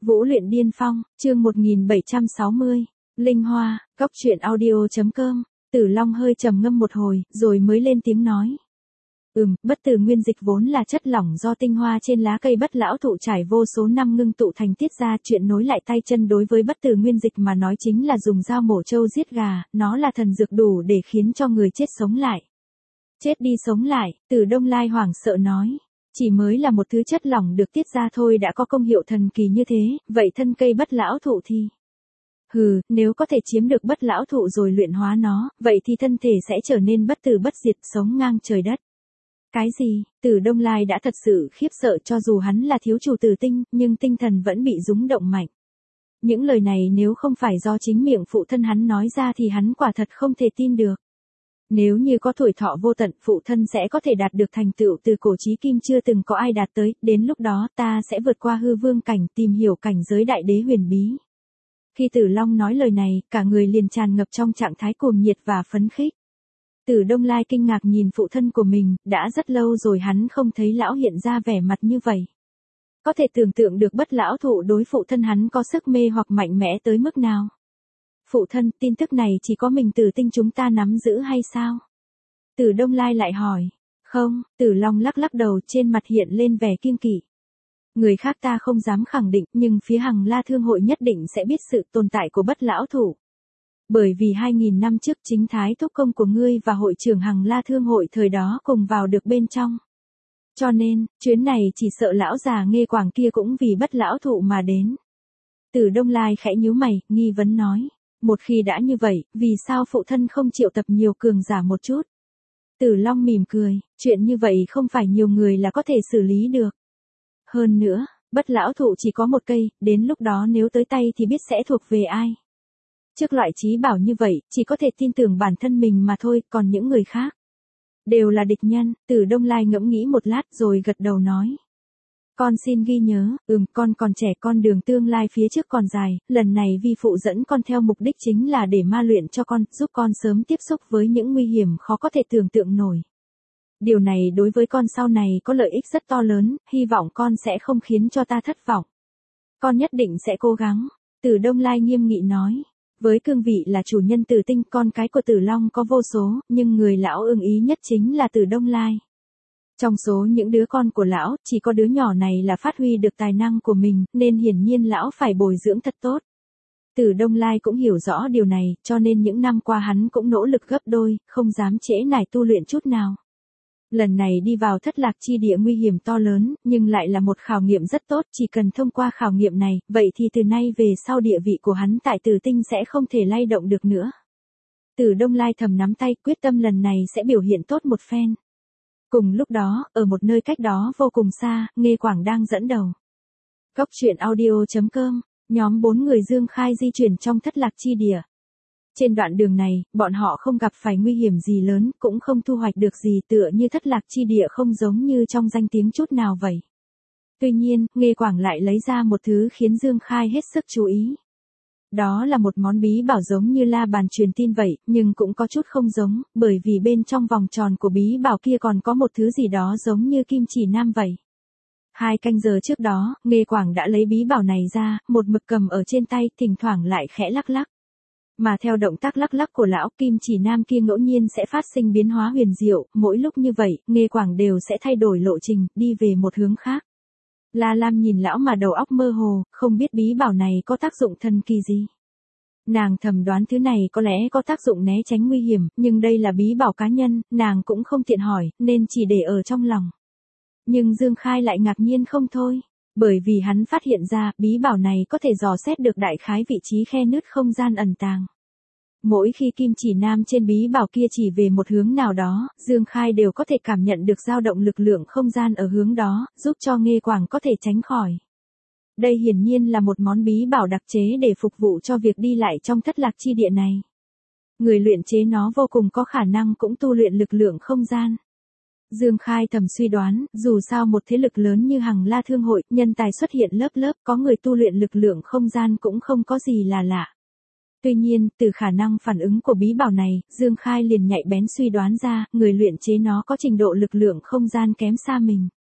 Vũ luyện điên phong, chương 1760. Linh Hoa, Cóc truyện audio.com. Tử Long hơi trầm ngâm một hồi, rồi mới lên tiếng nói. Bất tử nguyên dịch vốn là chất lỏng do tinh hoa trên lá cây bất lão thụ trải vô số năm ngưng tụ thành tiết ra. Chuyện nối lại tay chân đối với bất tử nguyên dịch mà nói chính là dùng dao mổ trâu giết gà, nó là thần dược đủ để khiến cho người chết sống lại. Chết đi sống lại, Tử Đông Lai hoảng sợ nói. Chỉ mới là một thứ chất lỏng được tiết ra thôi đã có công hiệu thần kỳ như thế, vậy thân cây bất lão thụ thì... nếu có thể chiếm được bất lão thụ rồi luyện hóa nó, vậy thì thân thể sẽ trở nên bất tử bất diệt, sống ngang trời đất. Cái gì? Tử Đông Lai đã thật sự khiếp sợ, cho dù hắn là thiếu chủ Tử Tinh, nhưng tinh thần vẫn bị rúng động mạnh. Những lời này nếu không phải do chính miệng phụ thân hắn nói ra thì hắn quả thật không thể tin được. Nếu như có tuổi thọ vô tận, phụ thân sẽ có thể đạt được thành tựu từ cổ chí kim chưa từng có ai đạt tới, đến lúc đó ta sẽ vượt qua hư vương cảnh, tìm hiểu cảnh giới đại đế huyền bí. Khi Tử Long nói lời này, cả người liền tràn ngập trong trạng thái cuồng nhiệt và phấn khích. Tử Đông Lai kinh ngạc nhìn phụ thân của mình, đã rất lâu rồi hắn không thấy lão hiện ra vẻ mặt như vậy. Có thể tưởng tượng được bất lão thụ đối phụ thân hắn có sức mê hoặc mạnh mẽ tới mức nào. Phụ thân, tin tức này chỉ có mình Tử Tinh chúng ta nắm giữ hay sao? Tử Đông Lai lại hỏi. Không, Tử Long lắc lắc đầu, trên mặt hiện lên vẻ kiêng kỵ. Người khác ta không dám khẳng định, nhưng phía Hằng La Thương hội nhất định sẽ biết sự tồn tại của bất lão thụ. Bởi vì 2000 năm trước chính thái thúc công của ngươi và hội trưởng Hằng La Thương hội thời đó cùng vào được bên trong. Cho nên, chuyến này chỉ sợ lão già Nghê Quảng kia cũng vì bất lão thụ mà đến. Tử Đông Lai khẽ nhíu mày, nghi vấn nói. Một khi đã như vậy, vì sao phụ thân không triệu tập nhiều cường giả một chút? Tử Long mỉm cười, chuyện như vậy không phải nhiều người là có thể xử lý được. Hơn nữa, bất lão thụ chỉ có một cây, đến lúc đó nếu tới tay thì biết sẽ thuộc về ai. Trước loại trí bảo như vậy, chỉ có thể tin tưởng bản thân mình mà thôi, còn những người khác đều là địch nhân. Tử Đông Lai ngẫm nghĩ một lát rồi gật đầu nói. Con xin ghi nhớ, con còn trẻ, con đường tương lai phía trước còn dài, lần này vi phụ dẫn con theo mục đích chính là để ma luyện cho con, giúp con sớm tiếp xúc với những nguy hiểm khó có thể tưởng tượng nổi. Điều này đối với con sau này có lợi ích rất to lớn, hy vọng con sẽ không khiến cho ta thất vọng. Con nhất định sẽ cố gắng, Tử Đông Lai nghiêm nghị nói. Với cương vị là chủ nhân Tử Tinh, con cái của Tử Long có vô số, nhưng người lão ưng ý nhất chính là Tử Đông Lai. Trong số những đứa con của lão, chỉ có đứa nhỏ này là phát huy được tài năng của mình, nên hiển nhiên lão phải bồi dưỡng thật tốt. Tử Đông Lai cũng hiểu rõ điều này, cho nên những năm qua hắn cũng nỗ lực gấp đôi, không dám trễ nải tu luyện chút nào. Lần này đi vào Thất Lạc chi địa nguy hiểm to lớn, nhưng lại là một khảo nghiệm rất tốt, chỉ cần thông qua khảo nghiệm này, vậy thì từ nay về sau địa vị của hắn tại Tử Tinh sẽ không thể lay động được nữa. Tử Đông Lai thầm nắm tay, quyết tâm lần này sẽ biểu hiện tốt một phen. Cùng lúc đó, ở một nơi cách đó vô cùng xa, Nghê Quảng đang dẫn đầu. Cóc truyện audio.com, nhóm 4 người Dương Khai di chuyển trong Thất Lạc chi địa. Trên đoạn đường này, bọn họ không gặp phải nguy hiểm gì lớn, cũng không thu hoạch được gì, tựa như Thất Lạc chi địa không giống như trong danh tiếng chút nào vậy. Tuy nhiên, Nghê Quảng lại lấy ra một thứ khiến Dương Khai hết sức chú ý. Đó là một món bí bảo giống như la bàn truyền tin vậy, nhưng cũng có chút không giống, bởi vì bên trong vòng tròn của bí bảo kia còn có một thứ gì đó giống như kim chỉ nam vậy. 2 canh giờ trước đó, Nghê Quảng đã lấy bí bảo này ra, một mực cầm ở trên tay, thỉnh thoảng lại khẽ lắc lắc. Mà theo động tác lắc lắc của lão, kim chỉ nam kia ngẫu nhiên sẽ phát sinh biến hóa huyền diệu, mỗi lúc như vậy, Nghê Quảng đều sẽ thay đổi lộ trình, đi về một hướng khác. La Lam nhìn lão mà đầu óc mơ hồ, không biết bí bảo này có tác dụng thần kỳ gì. Nàng thầm đoán thứ này có lẽ có tác dụng né tránh nguy hiểm, nhưng đây là bí bảo cá nhân, nàng cũng không tiện hỏi, nên chỉ để ở trong lòng. Nhưng Dương Khai lại ngạc nhiên không thôi, bởi vì hắn phát hiện ra, bí bảo này có thể dò xét được đại khái vị trí khe nứt không gian ẩn tàng. Mỗi khi kim chỉ nam trên bí bảo kia chỉ về một hướng nào đó, Dương Khai đều có thể cảm nhận được dao động lực lượng không gian ở hướng đó, giúp cho Nghê Quảng có thể tránh khỏi. Đây hiển nhiên là một món bí bảo đặc chế để phục vụ cho việc đi lại trong Thất Lạc chi địa này. Người luyện chế nó vô cùng có khả năng cũng tu luyện lực lượng không gian. Dương Khai thầm suy đoán, dù sao một thế lực lớn như Hằng La Thương hội, nhân tài xuất hiện lớp lớp, có người tu luyện lực lượng không gian cũng không có gì là lạ. Tuy nhiên, từ khả năng phản ứng của bí bảo này, Dương Khai liền nhạy bén suy đoán ra, người luyện chế nó có trình độ lực lượng không gian kém xa mình.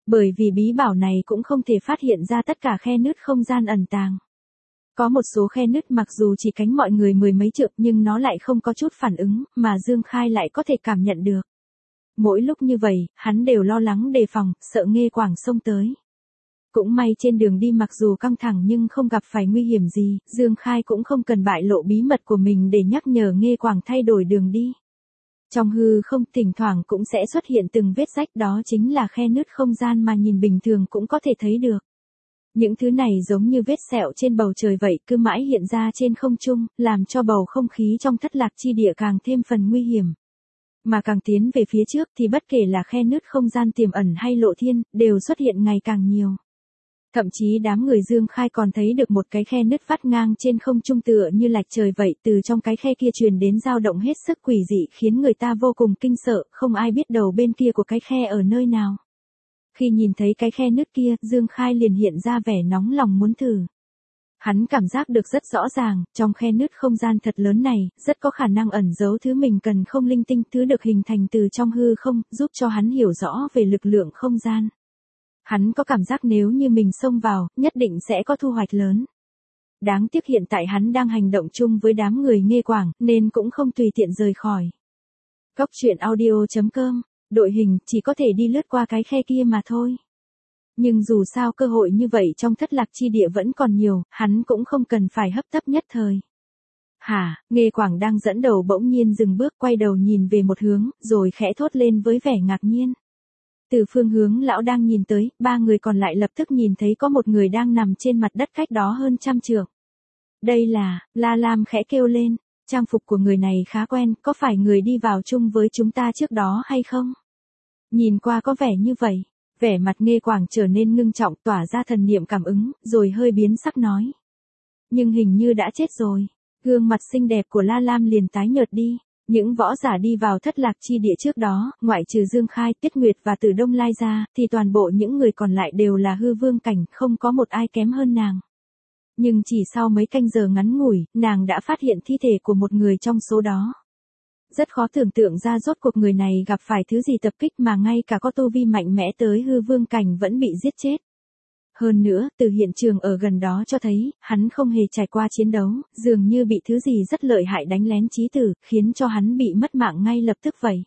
Bởi vì bí bảo này cũng không thể phát hiện ra tất cả khe nứt không gian ẩn tàng. Có một số khe nứt mặc dù chỉ cánh mọi người mười mấy trượng nhưng nó lại không có chút phản ứng, mà Dương Khai lại có thể cảm nhận được. Mỗi lúc như vậy, hắn đều lo lắng đề phòng, sợ Nghê Quảng xông tới. Cũng may trên đường đi mặc dù căng thẳng nhưng không gặp phải nguy hiểm gì, Dương Khai cũng không cần bại lộ bí mật của mình để nhắc nhở Nghê Quảng thay đổi đường đi. Trong hư không thỉnh thoảng cũng sẽ xuất hiện từng vết rách, đó chính là khe nứt không gian mà nhìn bình thường cũng có thể thấy được. Những thứ này giống như vết sẹo trên bầu trời vậy, cứ mãi hiện ra trên không trung, làm cho bầu không khí trong thất lạc chi địa càng thêm phần nguy hiểm. Mà càng tiến về phía trước thì bất kể là khe nứt không gian tiềm ẩn hay lộ thiên, đều xuất hiện ngày càng nhiều. Thậm chí đám người Dương Khai còn thấy được một cái khe nứt vắt ngang trên không trung tựa như lạch trời vậy, từ trong cái khe kia truyền đến dao động hết sức quỷ dị khiến người ta vô cùng kinh sợ, không ai biết đầu bên kia của cái khe ở nơi nào. Khi nhìn thấy cái khe nứt kia, Dương Khai liền hiện ra vẻ nóng lòng muốn thử. Hắn cảm giác được rất rõ ràng, trong khe nứt không gian thật lớn này, rất có khả năng ẩn giấu thứ mình cần không, linh tinh, thứ được hình thành từ trong hư không, giúp cho hắn hiểu rõ về lực lượng không gian. Hắn có cảm giác nếu như mình xông vào, nhất định sẽ có thu hoạch lớn. Đáng tiếc hiện tại hắn đang hành động chung với đám người Nghê Quảng, nên cũng không tùy tiện rời khỏi. Góc truyện audio.com, đội hình chỉ có thể đi lướt qua cái khe kia mà thôi. Nhưng dù sao cơ hội như vậy trong thất lạc chi địa vẫn còn nhiều, hắn cũng không cần phải hấp tấp nhất thời. Hả, Nghê Quảng đang dẫn đầu bỗng nhiên dừng bước, quay đầu nhìn về một hướng, rồi khẽ thốt lên với vẻ ngạc nhiên. Từ phương hướng lão đang nhìn tới, ba người còn lại lập tức nhìn thấy có một người đang nằm trên mặt đất cách đó hơn 100 trượng. Đây là, La Lam khẽ kêu lên, trang phục của người này khá quen, có phải người đi vào chung với chúng ta trước đó hay không? Nhìn qua có vẻ như vậy, vẻ mặt Nghê Quảng trở nên ngưng trọng, tỏa ra thần niệm cảm ứng, rồi hơi biến sắc nói. Nhưng hình như đã chết rồi, gương mặt xinh đẹp của La Lam liền tái nhợt đi. Những võ giả đi vào thất lạc chi địa trước đó, ngoại trừ Dương Khai, Tiết Nguyệt và Tử Đông Lai ra, thì toàn bộ những người còn lại đều là hư vương cảnh, không có một ai kém hơn nàng. Nhưng chỉ sau mấy canh giờ ngắn ngủi, nàng đã phát hiện thi thể của một người trong số đó. Rất khó tưởng tượng ra rốt cuộc người này gặp phải thứ gì tập kích mà ngay cả có tu vi mạnh mẽ tới hư vương cảnh vẫn bị giết chết. Hơn nữa, từ hiện trường ở gần đó cho thấy, hắn không hề trải qua chiến đấu, dường như bị thứ gì rất lợi hại đánh lén chí tử, khiến cho hắn bị mất mạng ngay lập tức vậy.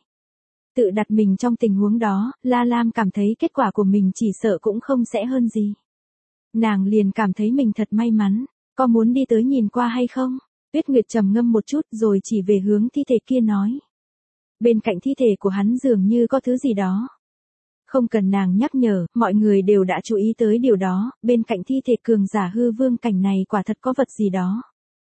Tự đặt mình trong tình huống đó, La Lam cảm thấy kết quả của mình chỉ sợ cũng không sẽ hơn gì. Nàng liền cảm thấy mình thật may mắn, có muốn đi tới nhìn qua hay không? Tuyết Nguyệt trầm ngâm một chút rồi chỉ về hướng thi thể kia nói. Bên cạnh thi thể của hắn dường như có thứ gì đó. Không cần nàng nhắc nhở, mọi người đều đã chú ý tới điều đó, bên cạnh thi thể cường giả hư vương cảnh này quả thật có vật gì đó.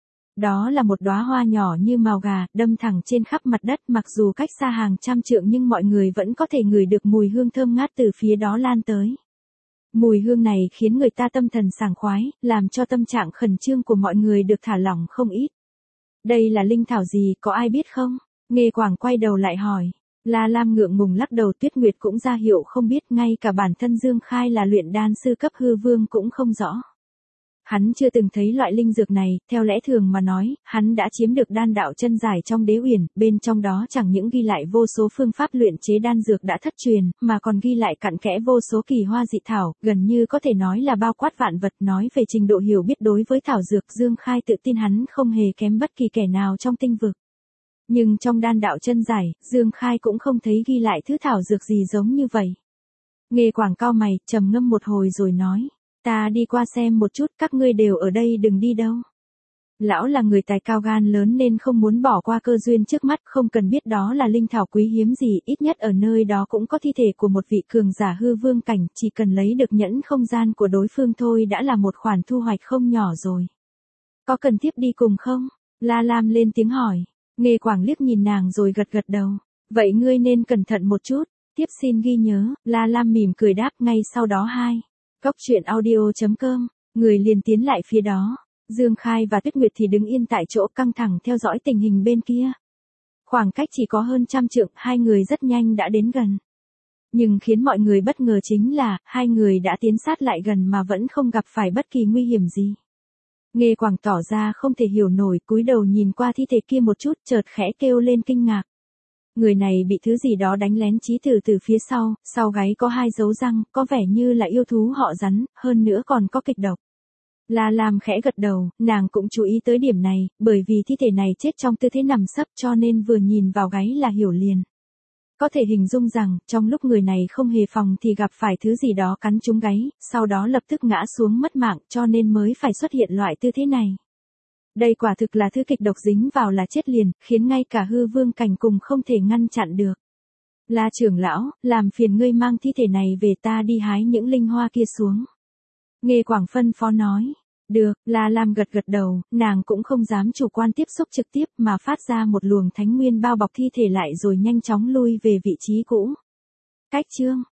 Đó là một đóa hoa nhỏ như mào gà, đâm thẳng trên khắp mặt đất, mặc dù cách xa hàng trăm trượng nhưng mọi người vẫn có thể ngửi được mùi hương thơm ngát từ phía đó lan tới. Mùi hương này khiến người ta tâm thần sảng khoái, làm cho tâm trạng khẩn trương của mọi người được thả lỏng không ít. Đây là linh thảo gì, có ai biết không? Nghê Quảng quay đầu lại hỏi. La Lam ngượng ngùng lắc đầu, Tuyết Nguyệt cũng ra hiệu không biết, ngay cả bản thân Dương Khai là luyện đan sư cấp hư vương cũng không rõ. Hắn chưa từng thấy loại linh dược này, theo lẽ thường mà nói, hắn đã chiếm được đan đạo chân giải trong Đế Uyển, bên trong đó chẳng những ghi lại vô số phương pháp luyện chế đan dược đã thất truyền, mà còn ghi lại cặn kẽ vô số kỳ hoa dị thảo, gần như có thể nói là bao quát vạn vật. Nói về trình độ hiểu biết đối với thảo dược, Dương Khai tự tin hắn không hề kém bất kỳ kẻ nào trong tinh vực. Nhưng trong đan đạo chân giải, Dương Khai cũng không thấy ghi lại thứ thảo dược gì giống như vậy. Nghê Quảng cau mày, trầm ngâm một hồi rồi nói. Ta đi qua xem một chút, các ngươi đều ở đây đừng đi đâu. Lão là người tài cao gan lớn nên không muốn bỏ qua cơ duyên trước mắt, không cần biết đó là linh thảo quý hiếm gì, ít nhất ở nơi đó cũng có thi thể của một vị cường giả hư vương cảnh, chỉ cần lấy được nhẫn không gian của đối phương thôi đã là một khoản thu hoạch không nhỏ rồi. Có cần tiếp đi cùng không? La Lam lên tiếng hỏi. Nghê Quảng liếc nhìn nàng rồi gật gật đầu. Vậy ngươi nên cẩn thận một chút, tiếp xin ghi nhớ. La Lam mỉm cười đáp, ngay sau đó Góc truyện audio.com, người liền tiến lại phía đó. Dương Khai và Tuyết Nguyệt thì đứng yên tại chỗ căng thẳng theo dõi tình hình bên kia. Khoảng cách chỉ có hơn 100 trượng, hai người rất nhanh đã đến gần. Nhưng khiến mọi người bất ngờ chính là, hai người đã tiến sát lại gần mà vẫn không gặp phải bất kỳ nguy hiểm gì. Nghê Quảng tỏ ra không thể hiểu nổi, cúi đầu nhìn qua thi thể kia một chút, chợt khẽ kêu lên kinh ngạc. Người này bị thứ gì đó đánh lén chí tử từ phía sau gáy có 2 dấu răng, có vẻ như là yêu thú họ rắn, hơn nữa còn có kịch độc. La Lam khẽ gật đầu, nàng cũng chú ý tới điểm này, bởi vì thi thể này chết trong tư thế nằm sấp cho nên vừa nhìn vào gáy là hiểu liền. Có thể hình dung rằng, trong lúc người này không hề phòng thì gặp phải thứ gì đó cắn trúng gáy, sau đó lập tức ngã xuống mất mạng cho nên mới phải xuất hiện loại tư thế này. Đây quả thực là thứ kịch độc dính vào là chết liền, khiến ngay cả hư vương cảnh cùng không thể ngăn chặn được. La trưởng lão, làm phiền ngươi mang thi thể này về ta đi hái những linh hoa kia xuống. Nghê Quảng phân phó nói. Được, La Lam gật gật đầu, nàng cũng không dám chủ quan tiếp xúc trực tiếp mà phát ra một luồng thánh nguyên bao bọc thi thể lại rồi nhanh chóng lui về vị trí cũ. Cách chương